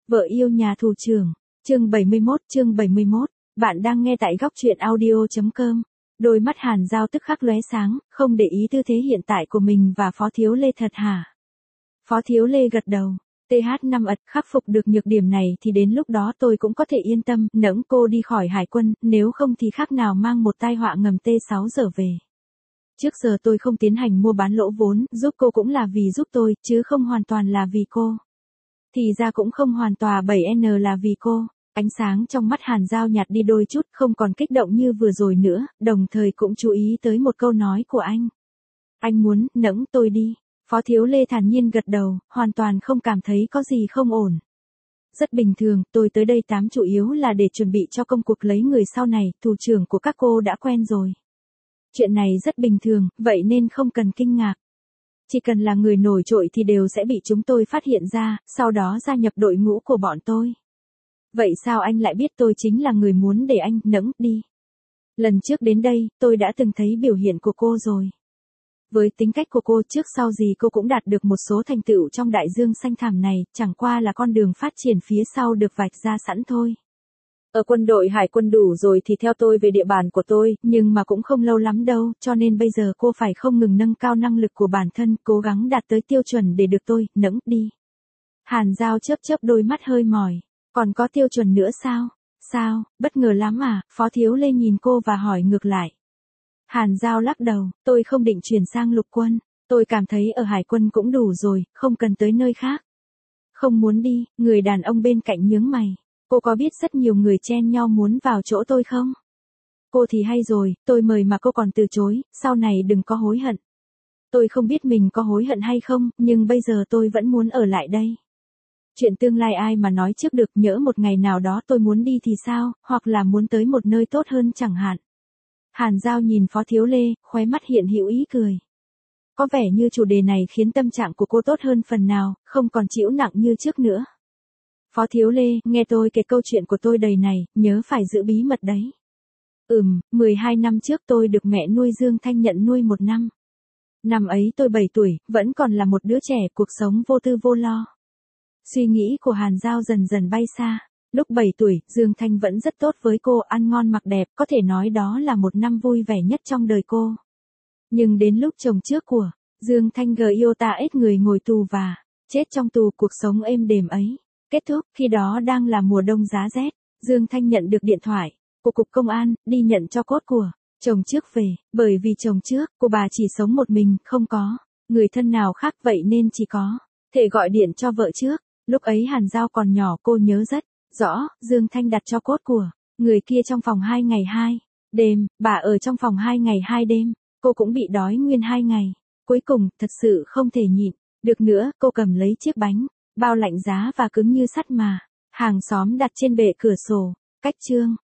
Vợ yêu nhà thủ trưởng, chương 71, bạn đang nghe tại góc truyện audio.com. Đôi mắt Hàn Giao tức khắc lóe sáng, không để ý tư thế hiện tại của mình và Phó Thiếu Lê thật hả? Phó Thiếu Lê gật đầu, TH5 khắc phục được nhược điểm này thì đến lúc đó tôi cũng có thể yên tâm, nẫng cô đi khỏi hải quân, nếu không thì khác nào mang một tai họa ngầm T6 trở về. Trước giờ tôi không tiến hành mua bán lỗ vốn, giúp cô cũng là vì giúp tôi, chứ không hoàn toàn là vì cô. Thì ra cũng không hoàn toàn 7N là vì cô. Ánh sáng trong mắt Hàn Giao nhạt đi đôi chút, không còn kích động như vừa rồi nữa, đồng thời cũng chú ý tới một câu nói của anh. Anh muốn, nẫng tôi đi. Phó Thiếu Lê thản nhiên gật đầu, hoàn toàn không cảm thấy có gì không ổn. Rất bình thường, tôi tới đây chủ yếu là để chuẩn bị cho công cuộc lấy người sau này, thủ trưởng của các cô đã quen rồi. Chuyện này rất bình thường, vậy nên không cần kinh ngạc. Chỉ cần là người nổi trội thì đều sẽ bị chúng tôi phát hiện ra, sau đó gia nhập đội ngũ của bọn tôi. Vậy sao anh lại biết tôi chính là người muốn để anh nẫng đi? Lần trước đến đây, tôi đã từng thấy biểu hiện của cô rồi. Với tính cách của cô trước sau gì cô cũng đạt được một số thành tựu trong đại dương xanh thẳm này, chẳng qua là con đường phát triển phía sau được vạch ra sẵn thôi. Ở quân đội hải quân đủ rồi thì theo tôi về địa bàn của tôi, nhưng mà cũng không lâu lắm đâu, cho nên bây giờ cô phải không ngừng nâng cao năng lực của bản thân, cố gắng đạt tới tiêu chuẩn để được tôi nẫng đi. Hàn Giao chớp đôi mắt hơi mỏi, còn có tiêu chuẩn nữa sao? Sao, bất ngờ lắm à? Phó Thiếu Lê nhìn cô và hỏi ngược lại. Hàn Giao lắc đầu, tôi không định chuyển sang lục quân, tôi cảm thấy ở hải quân cũng đủ rồi, không cần tới nơi khác. Không muốn đi, người đàn ông bên cạnh nhướng mày. Cô có biết rất nhiều người chen nhau muốn vào chỗ tôi không? Cô thì hay rồi, tôi mời mà cô còn từ chối, sau này đừng có hối hận. Tôi không biết mình có hối hận hay không, nhưng bây giờ tôi vẫn muốn ở lại đây. Chuyện tương lai ai mà nói trước được, nhỡ một ngày nào đó tôi muốn đi thì sao, hoặc là muốn tới một nơi tốt hơn chẳng hạn. Hàn Giao nhìn Phó Thiếu Lê, khóe mắt hiện hữu ý cười. Có vẻ như chủ đề này khiến tâm trạng của cô tốt hơn phần nào, không còn chịu nặng như trước nữa. Phó Thiếu Lê, nghe tôi kể câu chuyện của tôi đầy này, nhớ phải giữ bí mật đấy. 12 năm trước tôi được mẹ nuôi Dương Thanh nhận nuôi 1 năm. Năm ấy tôi 7 tuổi, vẫn còn là một đứa trẻ, cuộc sống vô tư vô lo. Suy nghĩ của Hàn Giao dần dần bay xa. Lúc 7 tuổi, Dương Thanh vẫn rất tốt với cô, ăn ngon mặc đẹp, có thể nói đó là một năm vui vẻ nhất trong đời cô. Nhưng đến lúc chồng trước của Dương Thanh Giota ít người ngồi tù và chết trong tù, cuộc sống êm đềm ấy kết thúc. Khi đó đang là mùa đông giá rét, Dương Thanh nhận được điện thoại của cục công an, đi nhận cho cốt của chồng trước về, bởi vì chồng trước của bà chỉ sống một mình, không có người thân nào khác, vậy nên chỉ có thể gọi điện cho vợ trước. Lúc ấy Hàn Giao còn nhỏ, cô nhớ rất rõ, Dương Thanh đặt cho cốt của người kia trong phòng 2 ngày 2 đêm, bà ở trong phòng 2 ngày 2 đêm, cô cũng bị đói nguyên 2 ngày. Cuối cùng, thật sự không thể nhịn được nữa, cô cầm lấy chiếc bánh bao lạnh giá và cứng như sắt mà hàng xóm đặt trên bệ cửa sổ, cách chương